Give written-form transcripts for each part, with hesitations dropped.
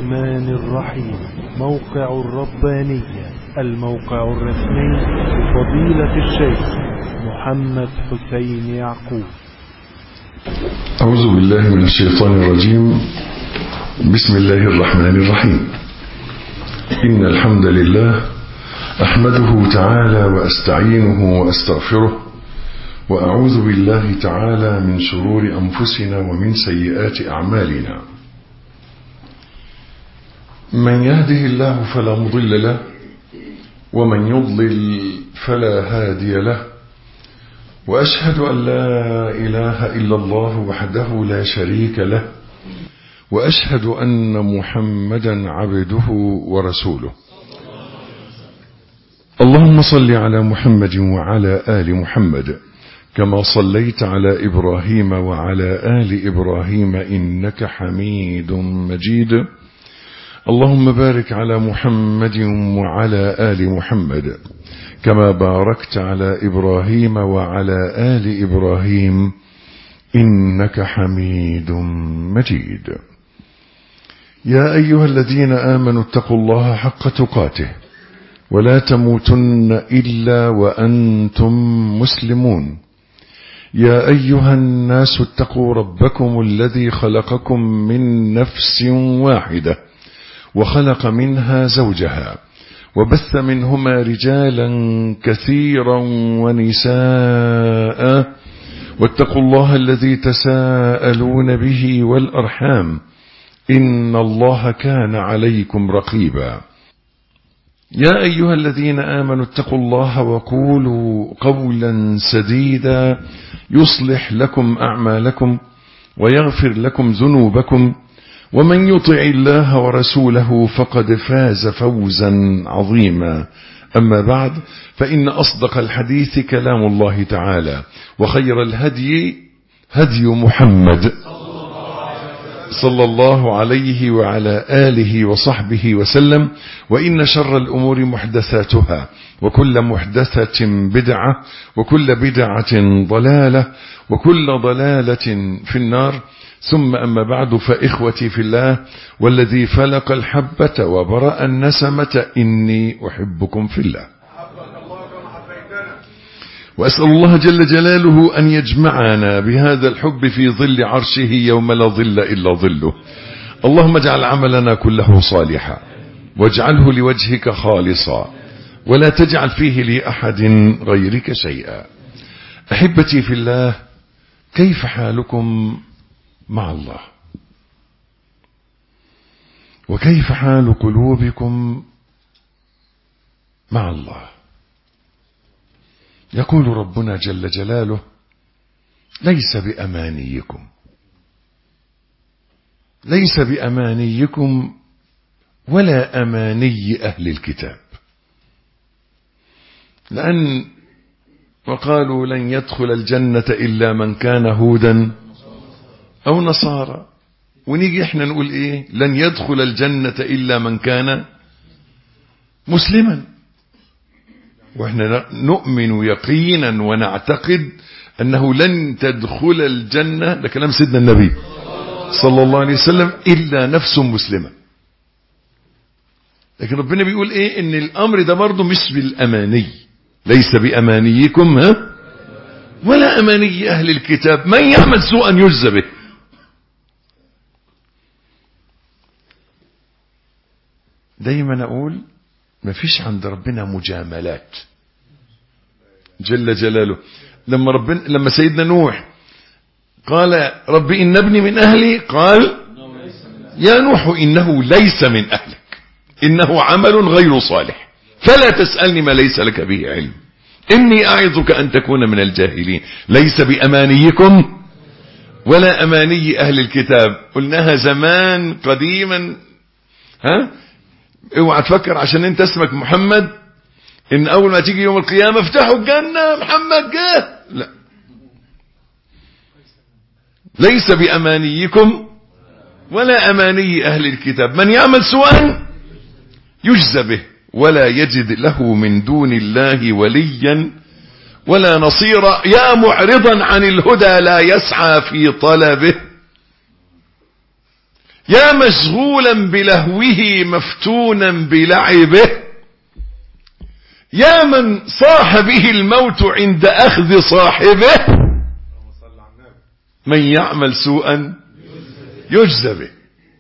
الرحمن الرحيم. موقع الربانية، الموقع الرسمي لفضيلة الشيخ محمد حسين يعقوب. أعوذ بالله من الشيطان الرجيم. بسم الله الرحمن الرحيم. إن الحمد لله أحمده تعالى وأستعينه وأستغفره، وأعوذ بالله تعالى من شرور أنفسنا ومن سيئات أعمالنا. من يهده الله فلا مضل له، ومن يضلل فلا هادي له، وأشهد أن لا إله إلا الله وحده لا شريك له، وأشهد أن محمدا عبده ورسوله. اللهم صل على محمد وعلى آل محمد كما صليت على إبراهيم وعلى آل إبراهيم إنك حميد مجيد. اللهم بارك على محمد وعلى آل محمد كما باركت على إبراهيم وعلى آل إبراهيم إنك حميد مجيد. يا أيها الذين آمنوا اتقوا الله حق تقاته ولا تموتن إلا وأنتم مسلمون. يا أيها الناس اتقوا ربكم الذي خلقكم من نفس واحدة وخلق منها زوجها وبث منهما رجالا كثيرا ونساء، واتقوا الله الذي تساءلون به والأرحام إن الله كان عليكم رقيبا. يا أيها الذين آمنوا اتقوا الله وقولوا قولا سديدا يصلح لكم أعمالكم ويغفر لكم ذنوبكم، ومن يطع الله ورسوله فقد فاز فوزا عظيما. أما بعد، فإن أصدق الحديث كلام الله تعالى، وخير الهدي هدي محمد صلى الله عليه وعلى آله وصحبه وسلم، وإن شر الأمور محدثاتها، وكل محدثة بدعة، وكل بدعة ضلالة، وكل ضلالة في النار. ثم أما بعد، فإخوتي في الله والذي فلق الحبة وبرأ النسمة إني أحبكم في الله، وأسأل الله جل جلاله أن يجمعنا بهذا الحب في ظل عرشه يوم لا ظل إلا ظله. اللهم اجعل عملنا كله صالحا، واجعله لوجهك خالصا، ولا تجعل فيه لأحد غيرك شيئا. أحبتي في الله، كيف حالكم مع الله؟ وكيف حال قلوبكم مع الله؟ يقول ربنا جل جلاله: ليس بأمانيكم ولا أماني أهل الكتاب، لأن وقالوا لن يدخل الجنة إلا من كان هودا أو نصارى، ونيجي احنا نقول ايه؟ لن يدخل الجنة إلا من كان مسلما. واحنا نؤمن يقينا ونعتقد أنه لن تدخل الجنة، ده كلام سيدنا النبي صلى الله عليه وسلم، إلا نفس مسلمة. لكن ربنا بيقول ايه؟ ان الأمر ده برضه مش بالأماني. ليس بأمانيكم ولا أماني أهل الكتاب، من يعمل سوءا يجزى به. دايما أقول مفيش عند ربنا مجاملات جل جلاله. لما سيدنا نوح قال رب إن ابني من أهلي، قال يا نوح إنه ليس من أهلك، إنه عمل غير صالح، فلا تسألني ما ليس لك به علم، إني أعظك أن تكون من الجاهلين. ليس بأمانيكم ولا أماني أهل الكتاب، قلناها زمان قديما. اوعى تفكر عشان انت اسمك محمد ان اول ما تيجي يوم القيامة افتحوا الجنة محمد جه. لا، ليس بأمانيكم ولا أماني أهل الكتاب، من يعمل سوءا يجزى به ولا يجد له من دون الله وليا ولا نصيرا. يا معرضا عن الهدى لا يسعى في طلبه، يا مشغولا بلهوه مفتونا بلعبه، يا من صاح به الموت عند أخذ صاحبه، من يعمل سوءا يجزى به.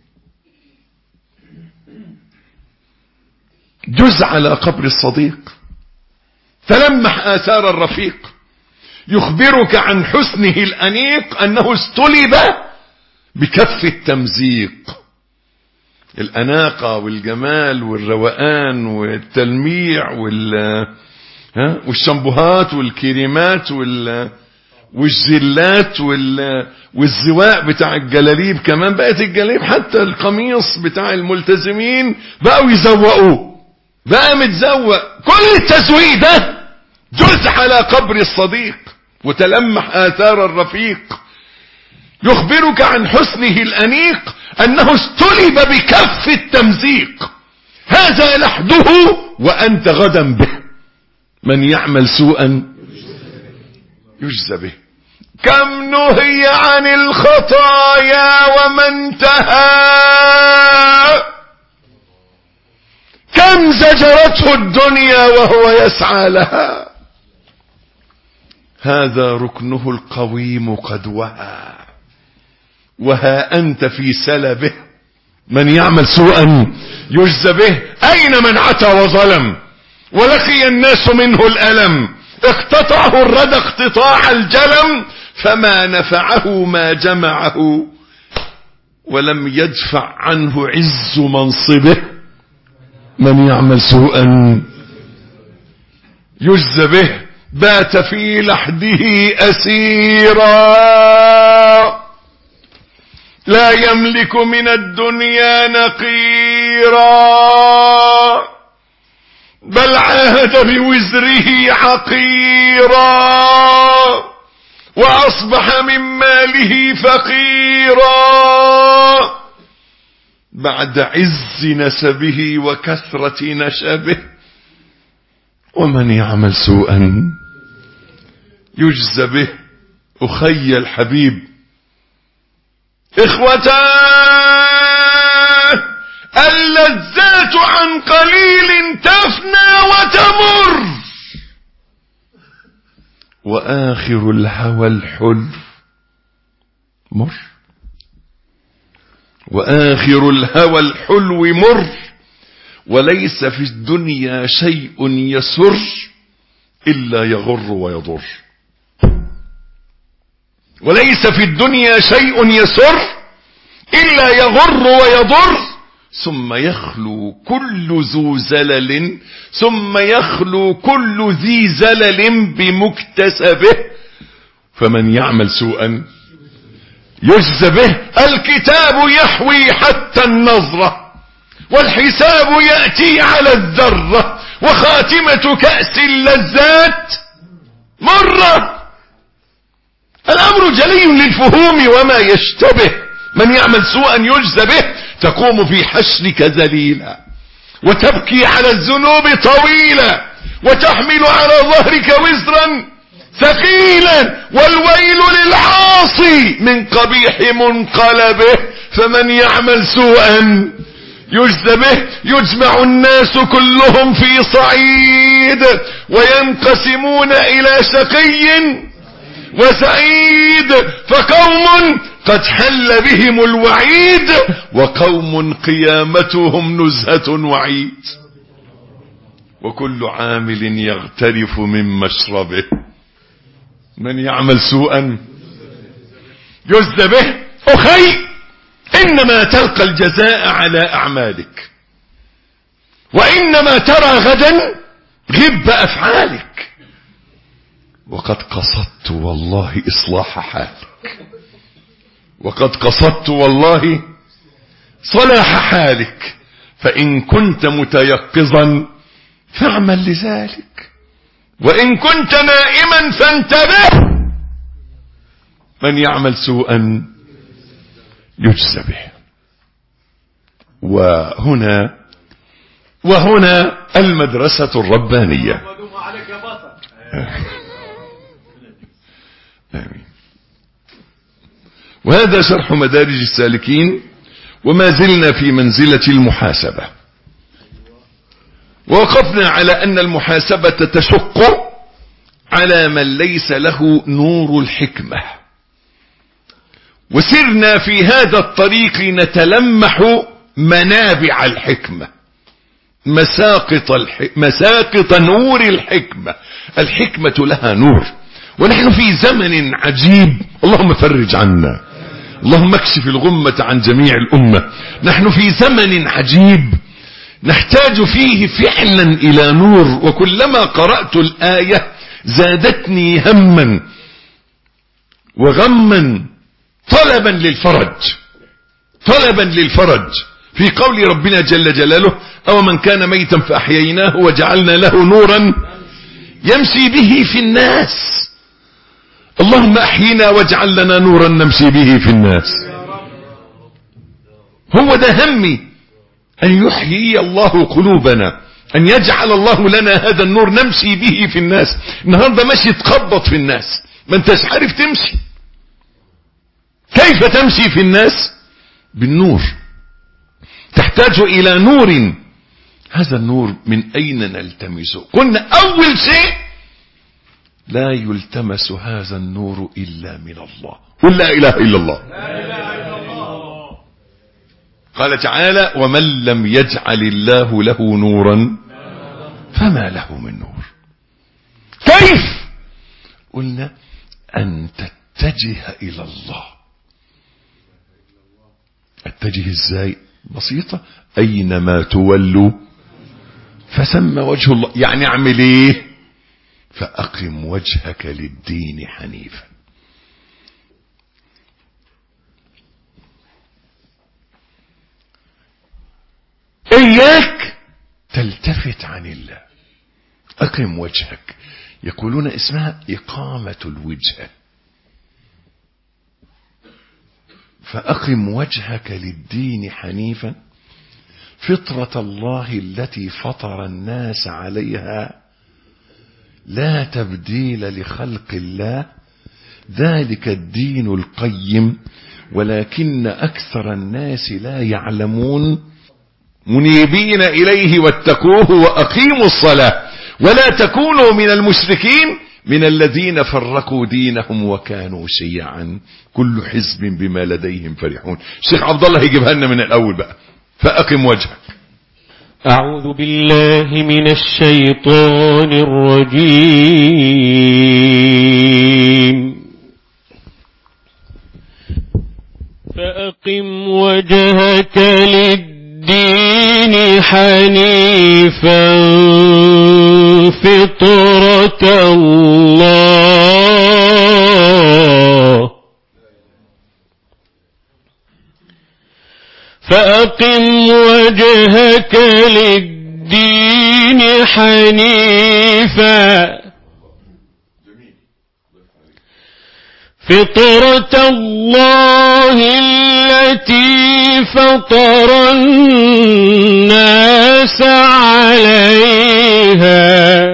جز على قبر الصديق، تلمح آثار الرفيق، يخبرك عن حسنه الأنيق أنه استلب بكف التمزيق. الأناقة والجمال والروقان والتلميع والشامبوهات والكريمات والجلات والزواق بتاع الجلاليب، كمان بقت الجلاليب حتى القميص بتاع الملتزمين بقوا يزوقوه، بقى متزوق. كل التزويق ده جز على قبر الصديق، وتلمح آثار الرفيق، يخبرك عن حسنه الأنيق أنه استلب بكف التمزيق. هذا لحده وأنت غدا به، من يعمل سوءا يجزى به. كم نهي عن الخطايا وما انتهى، كم زجرته الدنيا وهو يسعى لها، هذا ركنه القويم قد وهى، وها أنت في سلبه، من يعمل سوءا يجزى به. أين من عتى وظلم ولقي الناس منه الألم، اقتطعه الردى اقتطاع الجلم، فما نفعه ما جمعه ولم يدفع عنه عز منصبه، من يعمل سوءا يجزى به. بات في لحده أسيرا لا يملك من الدنيا نقيرا، بل عاهد بوزره عقيرا، وأصبح من ماله فقيرا، بعد عز نسبه وكثرة نشبه، ومن يعمل سوءا يجزى به. أخي الحبيب، إخوتان، اللذات عن قليل تفنى وتمر، وآخر الهوى الحلو مر، وآخر الهوى الحلو مر، وليس في الدنيا شيء يسر إلا يغر ويضر، وليس في الدنيا شيء يسر إلا يغر ويضر، ثم يخلو كل ذو زلل، ثم يخلو كل ذي زلل بمكتسبه، فمن يعمل سوءا يجزى به. الكتاب يحوي حتى النظرة، والحساب يأتي على الذرة، وخاتمة كأس اللذات مرة. الأمر جلي للفهوم وما يشتبه، من يعمل سوءا يجزى به. تقوم في حشرك ذليلا، وتبكي على الذنوب طويلا، وتحمل على ظهرك وزرا ثقيلا، والويل للعاصي من قبيح منقلبه، فمن يعمل سوءا يجزى به. يجمع الناس كلهم في صعيد، وينقسمون إلى شقي وسعيد، فقوم قد حل بهم الوعيد، وقوم قيامتهم نزهة وعيد، وكل عامل يغترف من مشربه، من يعمل سوءا يجزى به. أخي، إنما تلقى الجزاء على أعمالك، وإنما ترى غدا غب أفعالك، وقد قصدت والله إصلاح حالك، وقد قصدت والله صلاح حالك، فإن كنت متيقظا فاعمل لذلك، وإن كنت نائما فانتبه، من يعمل سوءا يجزى به. وهنا المدرسة الربانية. آمين. وهذا شرح مدارج السالكين، وما زلنا في منزلة المحاسبة، ووقفنا على أن المحاسبة تشق على من ليس له نور الحكمة، وسرنا في هذا الطريق نتلمح منابع الحكمة، مساقط نور الحكمة. الحكمة لها نور، ونحن في زمن عجيب، اللهم فرج عنا، اللهم اكشف الغمة عن جميع الأمة. نحن في زمن عجيب نحتاج فيه فعلا إلى نور، وكلما قرأت الآية زادتني هما وغما طلبا للفرج في قول ربنا جل جلاله: أو من كان ميتا فأحييناه وجعلنا له نورا يمشي به في الناس. اللهم أحينا واجعل لنا نورا نمشي به في الناس. هو ده همي، أن يحيي الله قلوبنا، أن يجعل الله لنا هذا النور نمشي به في الناس. النهاردة ماشي تخبط في الناس، ما انتش عارف تمشي. كيف تمشي في الناس؟ بالنور. تحتاج إلى نور. هذا النور من أين نلتمسه؟ قلنا أول شيء لا يلتمس هذا النور إلا من الله. قل لا إله إلا الله. قال تعالى: ومن لم يجعل الله له نورا فما له من نور. كيف؟ قلنا أن تتجه إلى الله. اتجه ازاي؟ بسيطة، أينما تولوا فثم وجه الله. يعني اعمل ايه؟ فأقم وجهك للدين حنيفا. إياك تلتفت عن الله. أقم وجهك، يقولون اسمها إقامة الوجه. فأقم وجهك للدين حنيفا فطرة الله التي فطر الناس عليها لا تبديل لخلق الله، ذلك الدين القيم ولكن أكثر الناس لا يعلمون. منيبين إليه واتقوه وأقيموا الصلاة ولا تكونوا من المشركين من الذين فرقوا دينهم وكانوا شيعا كل حزب بما لديهم فرحون. الشيخ عبد الله هيجيبها لنا من الأول بقى. فأقم وجهك. أعوذ بالله من الشيطان الرجيم. فأقم وجهك للدين حنيفا فطرة الله. فأقم وجهك للدين حنيفا فطرة الله التي فطر الناس عليها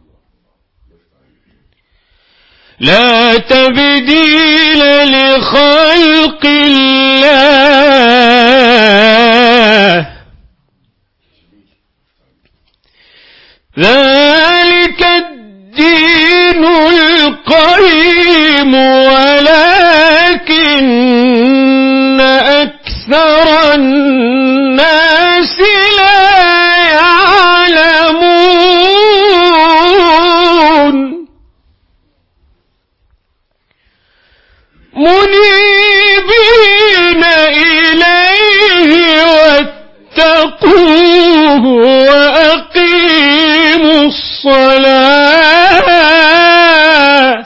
لا تبديل لخلق الله، ذلك الدين القيم ولكن أكثر الناس لا يعلمون. منيبين إليه واتقوه وأقيموا الصلاة.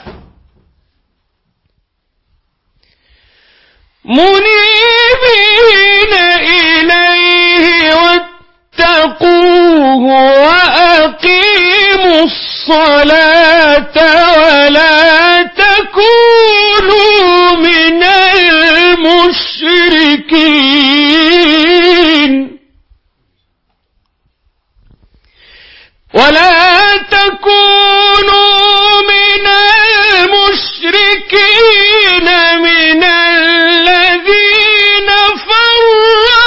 منيبين إليه واتقوه وأقيموا الصلاة ولا تكونوا من المشركين ولا تكونوا من المشركين من الذين فرقوا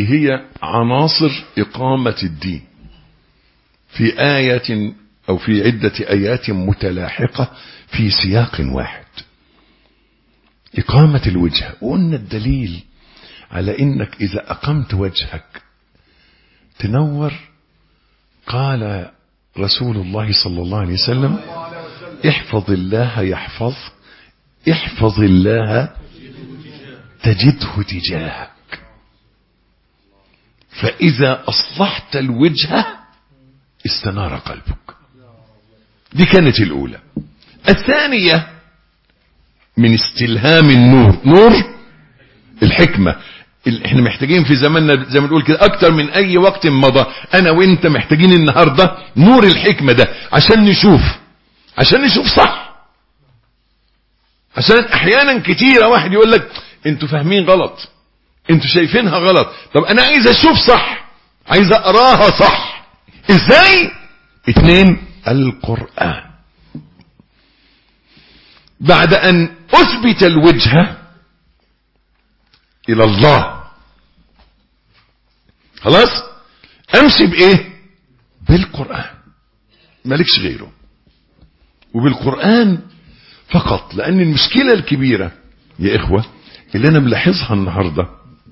ايه هي عناصر اقامة الدين في آية او في عدة ايات متلاحقة في سياق واحد. اقامة الوجه، وقلنا الدليل على انك اذا اقمت وجهك تنور. قال رسول الله صلى الله عليه وسلم: احفظ الله يحفظك، احفظ الله تجده تجاهك. فإذا أصلحت الوجه استنار قلبك. دي كانت الأولى. الثانية من استلهام النور، نور الحكمة. احنا محتاجين في زماننا زي ما نقول كده اكتر من اي وقت مضى، انا وانت محتاجين النهاردة نور الحكمة ده عشان نشوف صح. عشان احيانا كتيرة واحد يقول لك انتوا فاهمين غلط، انتوا شايفينها غلط. طب انا عايز اشوف صح، عايز اقراها صح. ازاي؟ 2 القرآن. بعد ان اثبت الوجه الى الله، خلاص امشي بايه؟ بالقرآن، مالكش غيره، وبالقرآن فقط. لان المشكلة الكبيرة يا اخوة اللي انا ملاحظها النهاردة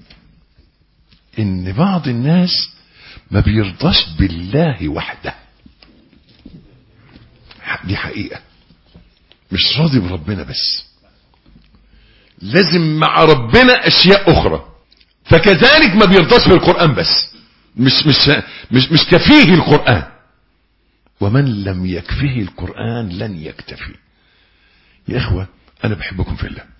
ان بعض الناس ما بيرضاش بالله وحده. دي حقيقة، مش راضي بربنا بس، لازم مع ربنا اشياء اخرى. فكذلك ما بيرضاش بالقرآن بس، مش كفيه القرآن. ومن لم يكفه القرآن لن يكتفي. يا اخوة انا بحبكم في الله،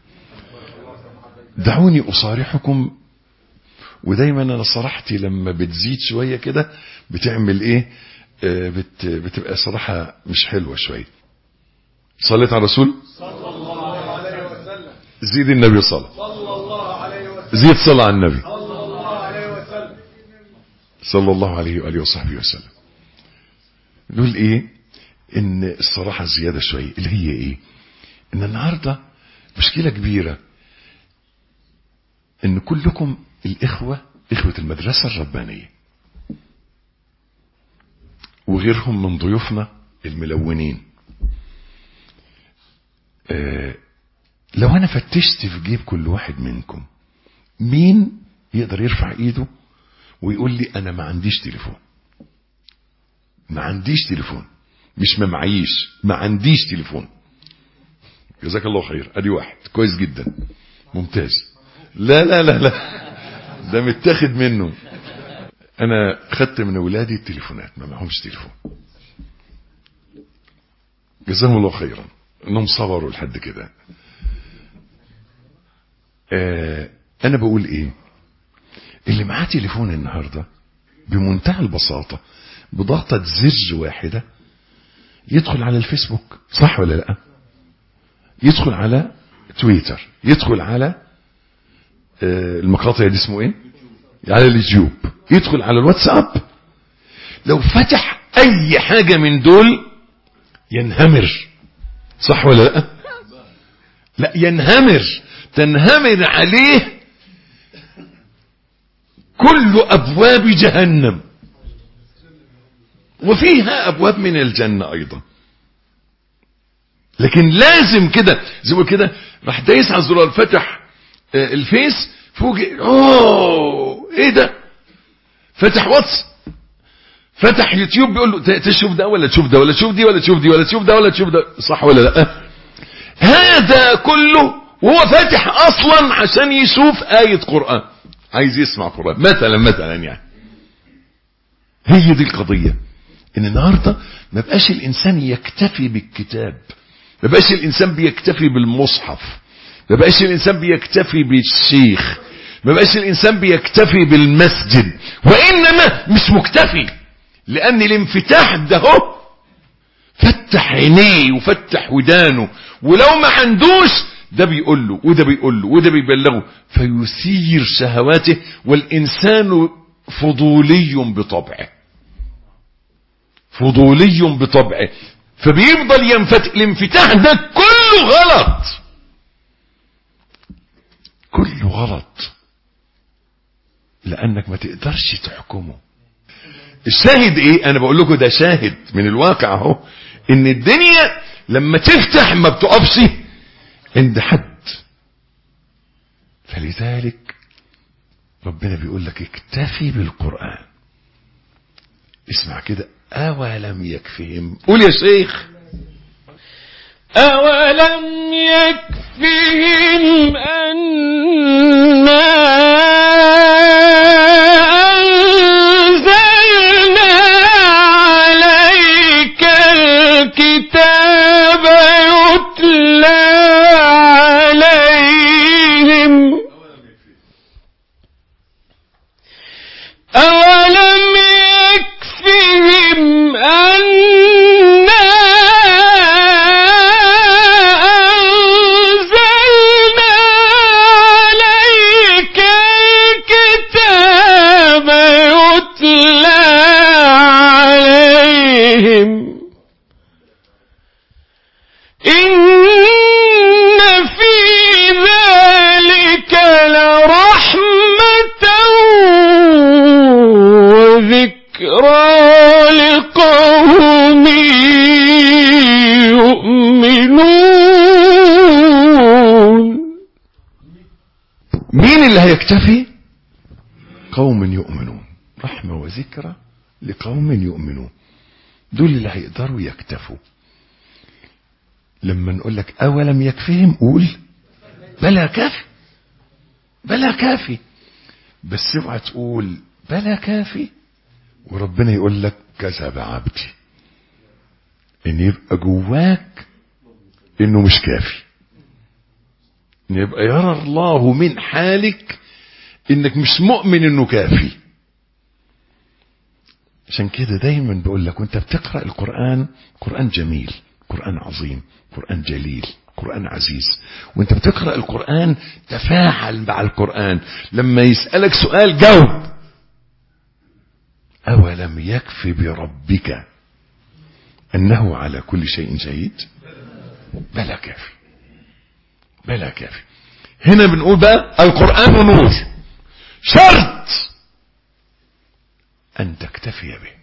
دعوني اصارحكم. ودايما انا صراحتي لما بتزيد شوية كده بتعمل ايه؟ بتبقى صراحة مش حلوة شوية. صليت على الرسول صلى الله عليه وسلم، زيد النبي صلى الله عليه وسلم، زيد صلى على النبي صلى الله عليه وسلم، صلى الله عليه وآله وصحبه وسلم. نقول ايه؟ ان الصراحة زيادة شوية اللي هي ايه؟ ان النهاردة مشكلة كبيرة ان كلكم الاخوة، اخوة المدرسة الربانية وغيرهم من ضيوفنا الملونين، لو انا فتشت في جيب كل واحد منكم مين يقدر يرفع ايده ويقول لي انا ما عنديش تليفون؟ ما عنديش تليفون، مش ما معيش، ما عنديش تليفون. جزاك الله خير، ادي واحد كويس جدا ممتاز. لا لا لا لا، ده متاخد منه. انا خدت من اولادي التليفونات، ما معهمش تليفون. جزاهم الله خيرا انهم صبروا لحد كده. انا بقول ايه؟ اللي معاه تليفون النهاردة بمنتهى البساطة بضغطة زر واحدة يدخل على الفيسبوك، صح ولا لا؟ يدخل على تويتر، يدخل على المقاطع دي اسمه ايه؟ على اليوتيوب، يدخل على الواتساب. لو فتح اي حاجة من دول ينهمر، صح ولا لا؟ لا ينهمر، تنهمر عليه كل ابواب جهنم، وفيها ابواب من الجنة ايضا. لكن لازم كده زي ما كده راح دايس على الزرار، فتح الفيس فوجئ ايه ده؟ فتح واتس، فتح يوتيوب، بيقول له تشوف ده ولا تشوف ده ولا تشوف دي ولا تشوف دي ولا تشوف ده ولا تشوف ده، صح ولا لا؟ هذا كله وهو فاتح اصلا عشان يشوف آية قرآن، عايز يسمع قرآن مثلا يعني. هي دي القضية، ان النهاردة ما بقاش الانسان يكتفي بالكتاب، ما بقاش الانسان بيكتفي بالمصحف، ما بقاش الانسان بيكتفي بالشيخ، ما بقاش الانسان بيكتفي بالمسجد، وانما مش مكتفي. لان الانفتاح ده هو فتح عينيه وفتح ودانه، ولو ما عندوش ده بيقول له وده بيقول له وده بيبلغه، فيثير شهواته. والانسان فضولي بطبعه، فضولي بطبعه، فبيفضل ينفتح. الانفتاح ده كله غلط، كله غلط. لانك ما تقدرش تحكمه. الشاهد ايه؟ انا بقول لكم ده شاهد من الواقع اهو، ان الدنيا لما تفتح ما بتقفش عند حد. فلذلك ربنا بيقول لك اكتفي بالقرآن. اسمع كده، أولم يكفهم. قول يا شيخ. أولم يكفهم أنا أنزلنا عليك الكتاب يتلى عليهم. أولم يكفهم أنا أنزلنا عليك الكتاب يتلى عليهم إن في ذلك لرحمة وذكرى لقوم يؤمنون. مين اللي هيكتفي؟ قوم يؤمنون. رحمة وذكرى لقوم يؤمنون، دول اللي هيقدروا يكتفوا. لما نقول لك أولم يكفيهم قول بلا كافي، بلا كافي. بس اوعى تقول بلا كافي وربنا يقول لك كذب عبدي، ان يبقى جواك انه مش كافي، ان يبقى يرى الله من حالك انك مش مؤمن انه كافي. عشان كده دايما بقول لك وانت بتقرأ القرآن، قرآن جميل، قرآن عظيم، قرآن جليل، قرآن عزيز. وانت بتقرأ القرآن تفاعل مع القرآن. لما يسألك سؤال جاوب. أولم يكفي بربك أنه على كل شيء شهيد؟ بلا كافي، بلا كافي. هنا بنقول بقى القرآن نور، شرط أن تكتفي به.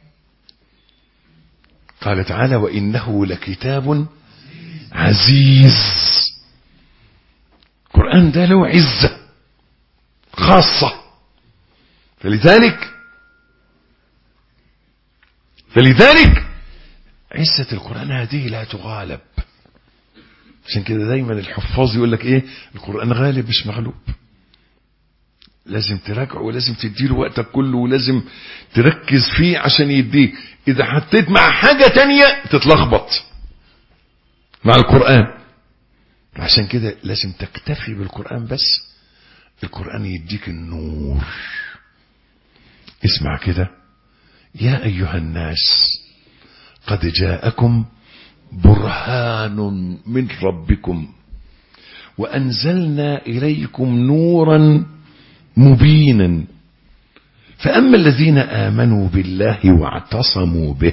قال تعالى وإنه لكتاب عزيز. القرآن ده له عزة خاصة. فلذلك عزة القرآن هذه لا تغالب. عشان كده دايما الحفاظ يقول لك ايه؟ القرآن غالب مش مغلوب. لازم تراجعه ولازم تديله وقتك كله ولازم تركز فيه عشان يديك. اذا حطيت مع حاجة تانية تتلخبط مع القرآن. عشان كده لازم تكتفي بالقرآن بس. القرآن يديك النور. اسمع كده، يا أيها الناس قد جاءكم برهان من ربكم وأنزلنا إليكم نورا مبينا فأما الذين آمنوا بالله واعتصموا به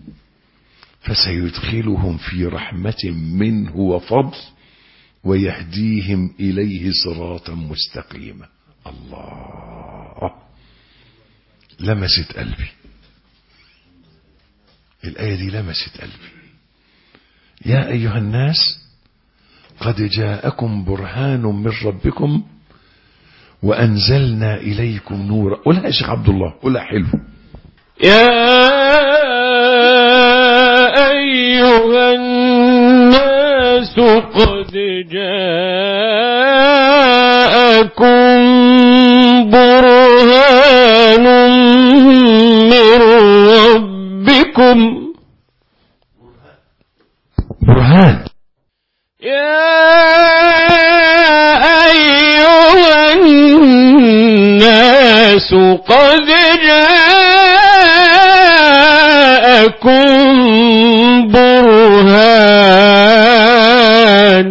فسيدخلهم في رحمة منه وفضل ويهديهم إليه صراطا مستقيما. الله، لمست قلبي الآية دي، لمست قلبي. يا أيها الناس قد جاءكم برهان من ربكم وأنزلنا إليكم نورا. قولها يا شيخ عبد الله، قولها حلو. يا أيها الناس قد جاءكم برهان من ربكم. برهان. يا أيها الناس قد جاءكم برهان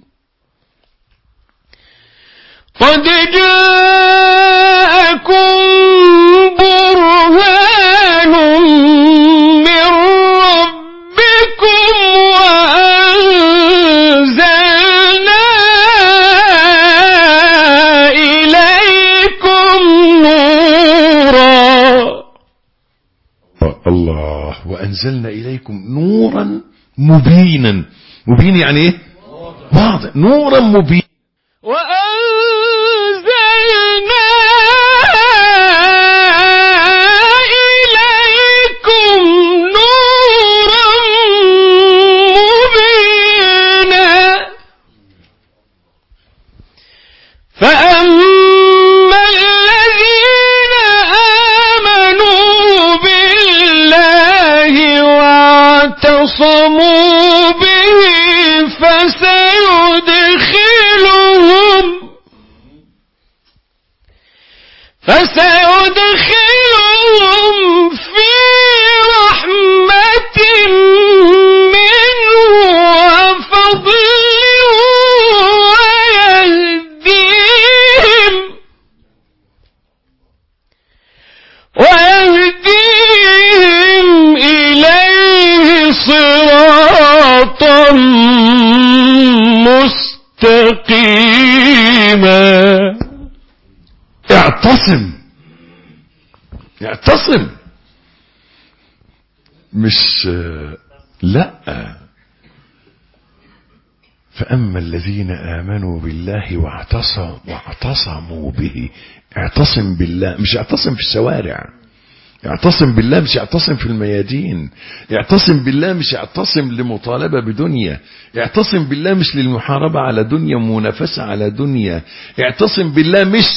من ربكم وأنزلنا إليكم نورا مبينا. مبين يعني ايه؟ واضح. نورا مبين. وأنزلنا إليكم نورا مبينا. فأما الذين آمنوا بالله واعتصموا به فسيدخلهم في رحمة منه وفضل ويهديهم إليه صراطا مستقيما. اعتصم مش لا. فأما الذين آمنوا بالله واعتصموا به. اعتصم بالله، مش اعتصم في الشوارع. اعتصم بالله مش اعتصم في الميادين. اعتصم بالله مش اعتصم لمطالبة بدنيا. اعتصم بالله مش للمحاربة على دنيا ومنافسة على دنيا. اعتصم بالله مش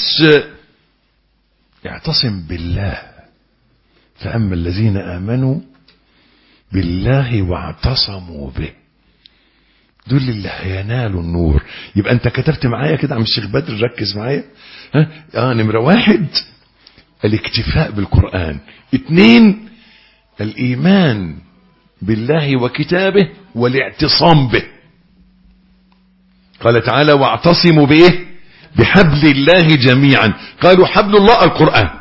اعتصم بالله. فأما الذين آمنوا بالله واعتصموا به دول اللي هينالوا النور. يبقى انت كتبت معايا كده عم الشيخ بدر، ركز معايا. نمرة 1 الاكتفاء بالقرآن. 2 الإيمان بالله وكتابه والاعتصام به. قال تعالى واعتصموا بإيه؟ بحبل الله جميعا. قالوا حبل الله القرآن.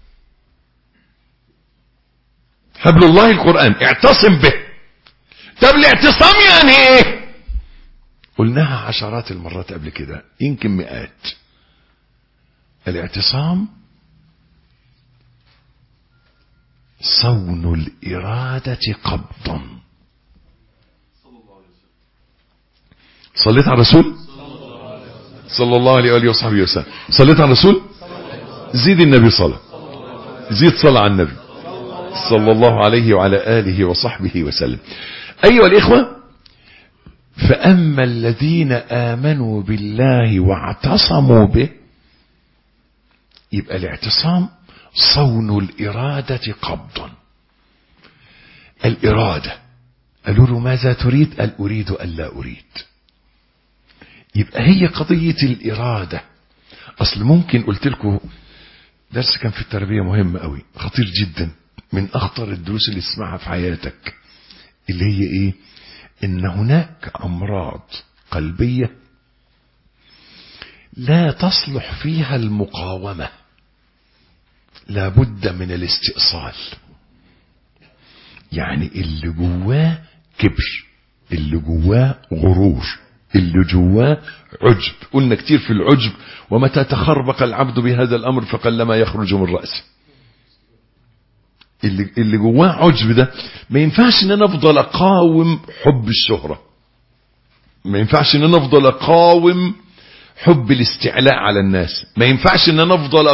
حبل الله القرآن، اعتصم به. طب الاعتصام يعني ايه؟ قلناها عشرات المرات قبل كده، يمكن مئات. الاعتصام صون الإرادة قبضا. صليت على الرسول صلى الله عليه وآله وصحبه وسلم. صليت على الرسول، زيد النبي صلاة، زيد صلاة على النبي صلى الله عليه وعلى آله وصحبه وسلم. أيها الإخوة، فأما الذين آمنوا بالله واعتصموا به، يبقى الاعتصام صون الإرادة قبضا. الإرادة، قالوا له ماذا تريد؟ قال أريد ألا أريد. يبقى هي قضية الإرادة. أصل ممكن قلت لكم درس كان في التربية مهم قوي، خطير جدا، من أخطر الدروس اللي تسمعها في حياتك، اللي هي إيه؟ إن هناك أمراض قلبية لا تصلح فيها المقاومة، لا بد من الاستئصال. يعني اللي جواه كبر، اللي جواه غرور، اللي جواه عجب. قلنا كتير في العجب، ومتى تخربق العبد بهذا الأمر فقلما يخرج من رأسه. اللي جواه عجب ده ما ينفعش ان انا افضل اقاوم حب الشهرة، ما ينفعش ان انا افضل اقاوم حب الاستعلاء على الناس، ما ينفعش ان انا افضل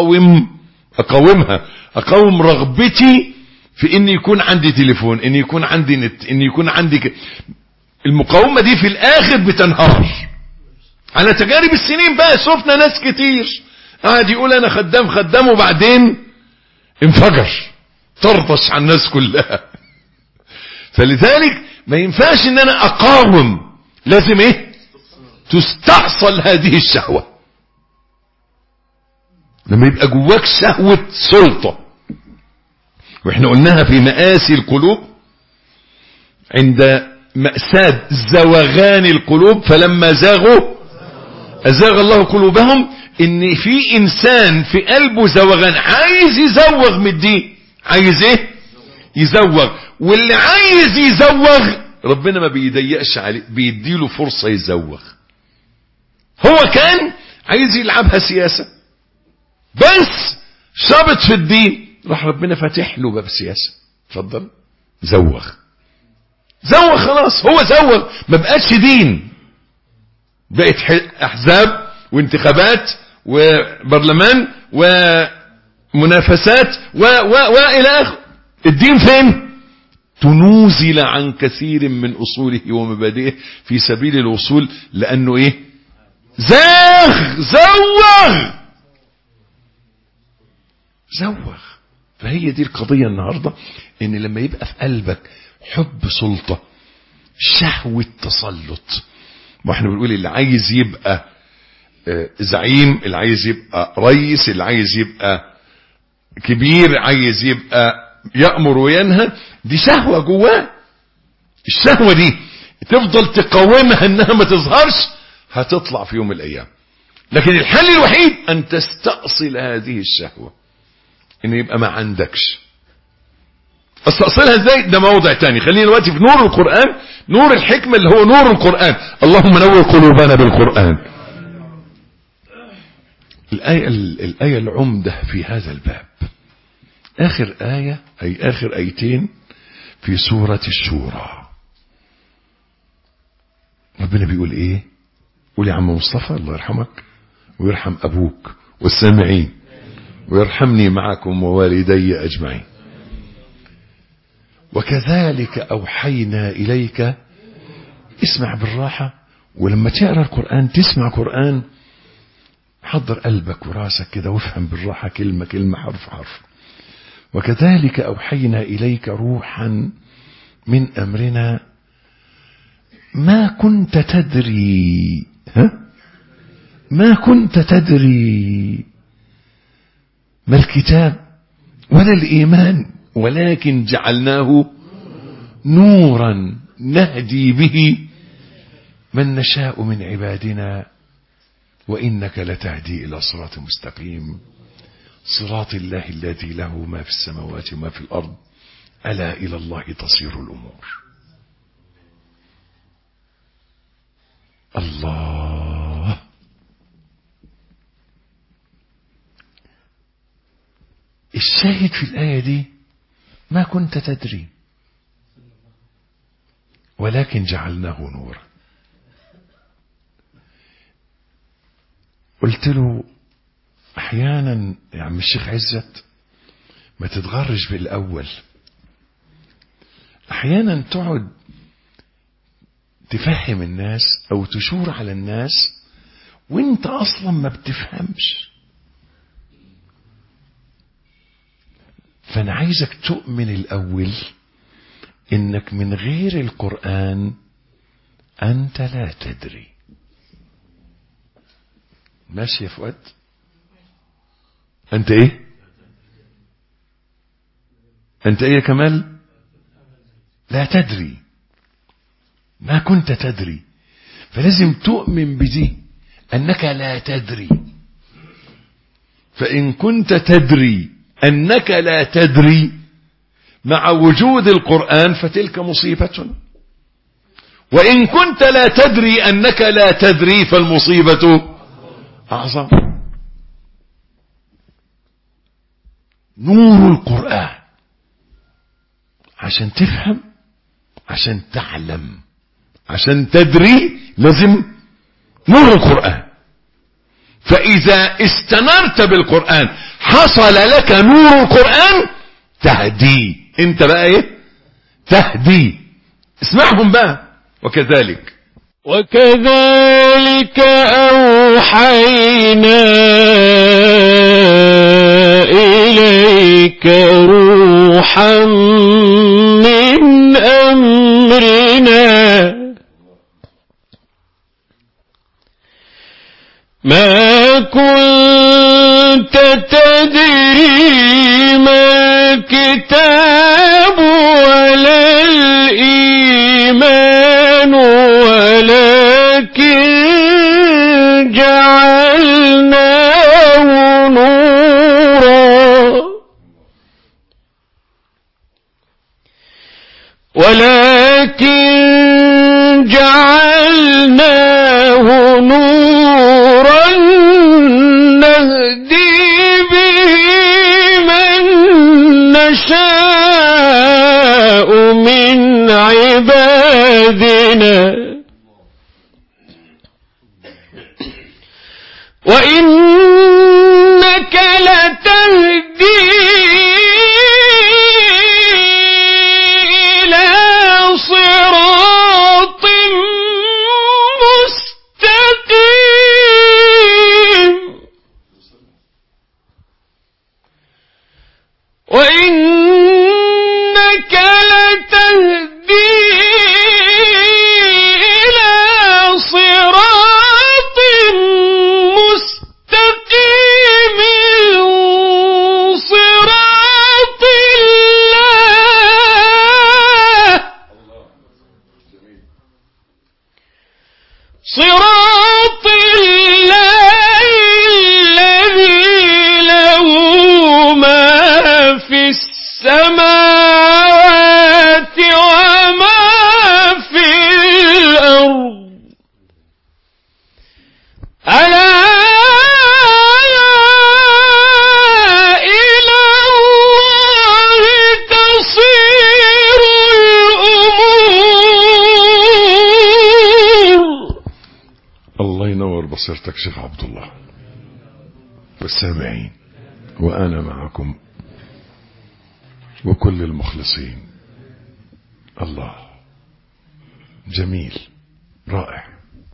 اقاوم رغبتي في ان يكون عندي تليفون، ان يكون عندي نت، ان يكون عندي المقاومة دي في الاخر بتنهار. على تجارب السنين بقى شفنا ناس كتير قاعد يقول انا خدام وبعدين انفجر، ترطش على الناس كلها. فلذلك ما ينفعش ان انا اقاوم، لازم ايه؟ تستحصل هذه الشهوة. لما يبقى جواك شهوة سلطة، واحنا قلناها في مآسي القلوب عند مأساة زوغان القلوب، فلما زاغوا أزاغ الله قلوبهم. ان في انسان في قلبه زوغان، عايز يزوغ من الدين، عايز ايه؟ يزوغ. واللي عايز يزوغ ربنا ما بيضيقش عليه، بيديله فرصة يزوغ. هو كان عايز يلعبها سياسة بس شابط في الدين، راح ربنا فاتح له باب سياسة، اتفضل زوغ. زوغ خلاص، هو زوغ، ما بقاش دين، بقت احزاب وانتخابات وبرلمان ومنافسات والى اخره. الدين فين؟ تنوزل عن كثير من اصوله ومبادئه في سبيل الوصول، لانه ايه؟ زوغ. فهي دي القضية النهاردة، ان لما يبقى في قلبك حب سلطة، شهوة تسلط، واحنا بنقول اللي عايز يبقى زعيم، اللي عايز يبقى رئيس، اللي عايز يبقى كبير، عايز يبقى يأمر وينهى، دي شهوة جواه. الشهوة دي تفضل تقاومها انها ما تظهرش، هتطلع في يوم من الايام. لكن الحل الوحيد ان تستأصل هذه الشهوة، ان يبقى ما عندكش. استأصلها ازاي؟ ده موضع تاني. خلينا دلوقتي في نور القرآن، نور الحكمة اللي هو نور القرآن. اللهم نور قلوبنا بالقرآن. الآية العمدة في هذا الباب، آخر آية، أي آخر آيتين في سورة الشورى. ربنا بيقول إيه؟ قول يا عم مصطفى الله يرحمك ويرحم أبوك والسامعين ويرحمني معكم ووالدي أجمعين. وكذلك أوحينا إليك. اسمع بالراحة، ولما تقرأ القرآن تسمع قرآن، حضر قلبك وراسك كده وافهم بالراحة كلمة كلمة حرف حرف. وكذلك أوحينا إليك روحا من أمرنا ما كنت تدري ما الكتاب ولا الإيمان، ولكن جعلناه نورا نهدي به من نشاء من عبادنا وإنك لتهدي إلى صراط مستقيم، صراط الله الذي له ما في السماوات وما في الأرض، ألا إلى الله تصير الأمور. الله. الشاهد في الآية دي ما كنت تدري ولكن جعلناه نورا. قلت له احيانا يا عم الشيخ عزت ما تتغرش بالاول، احيانا تقعد تفهم الناس او تشور على الناس وانت اصلا ما بتفهمش. فانا عايزك تؤمن الاول انك من غير القرآن انت لا تدري. ماشي يا فؤاد؟ انت ايه؟ انت ايه يا كمال؟ لا تدري، ما كنت تدري. فلازم تؤمن بدي انك لا تدري. فان كنت تدري انك لا تدري مع وجود القرآن فتلك مصيبة، وإن كنت لا تدري أنك لا تدري فالمصيبة أعظم. نور القرآن عشان تفهم، عشان تعلم، عشان تدري، لازم نور القرآن. فإذا استنرت بالقرآن حصل لك نور القرآن تهدي. انت بقى ايه؟ تهدي. اسمعهم بقى. وكذلك أوحينا إليك روحا من أمرنا ما كنت تدري ما الكتاب ولا الإيمان ولكن جعلناه نورا نهدي به من نشاء من عبادنا وإنك لتهدي إلى صراط مستقيم وإنك لتهدي إلى صراط مستقيم صراط الله صراط الله الذي له ما في السماوات وما في الأرض ألا إلى الله تصير الأمور. الله ينور بصيرتك شيخ عبد الله والسامعين، وأنا معكم وكل المخلصين. الله جميل رائع.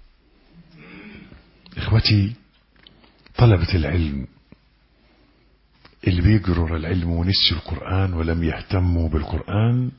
إخوتي طلبة العلم اللي بيجروا ورا العلم ونسوا القرآن ولم يهتموا بالقرآن،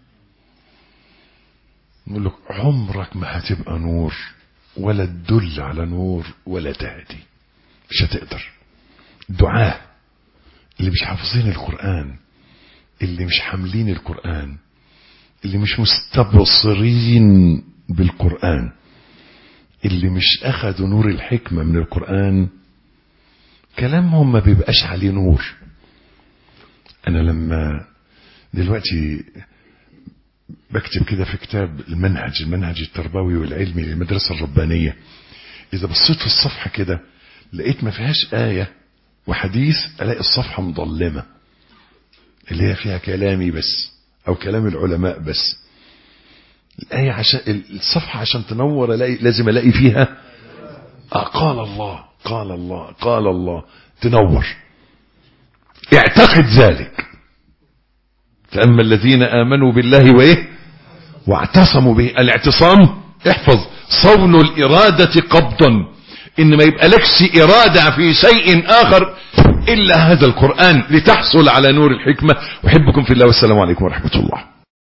نقول لك عمرك ما هتبقى نور ولا تدل على نور ولا تهدي، مش هتقدر. الدعاة اللي مش حافظين القرآن، اللي مش حاملين القرآن، اللي مش مستبصرين بالقرآن، اللي مش أخذوا نور الحكمة من القرآن، كلامهم ما بيبقاش عليه نور. أنا لما دلوقتي بكتب كده في كتاب المنهج التربوي والعلمي للمدرسة الربانية، إذا بصيت في الصفحة كده لقيت ما فيهاش آية وحديث، ألاقي الصفحة مظلمة اللي هي فيها كلامي بس أو كلام العلماء بس. الآية عشان الصفحة عشان تنور لازم ألاقي فيها قال الله قال الله قال الله تنور. اعتقد ذلك. فأما الذين آمنوا بالله وإيه واعتصموا به. الاعتصام احفظ صون الإرادة قبضا، إن ما يبقى لكش إرادة في شيء آخر إلا هذا القرآن لتحصل على نور الحكمة. أحبكم في الله والسلام عليكم ورحمة الله.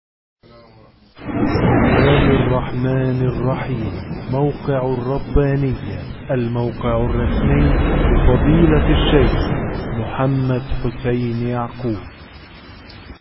الرحمن الرحيم. موقع الربانية، الموقع الرسمي لفضيلة الشيخ محمد حسين يعقوب.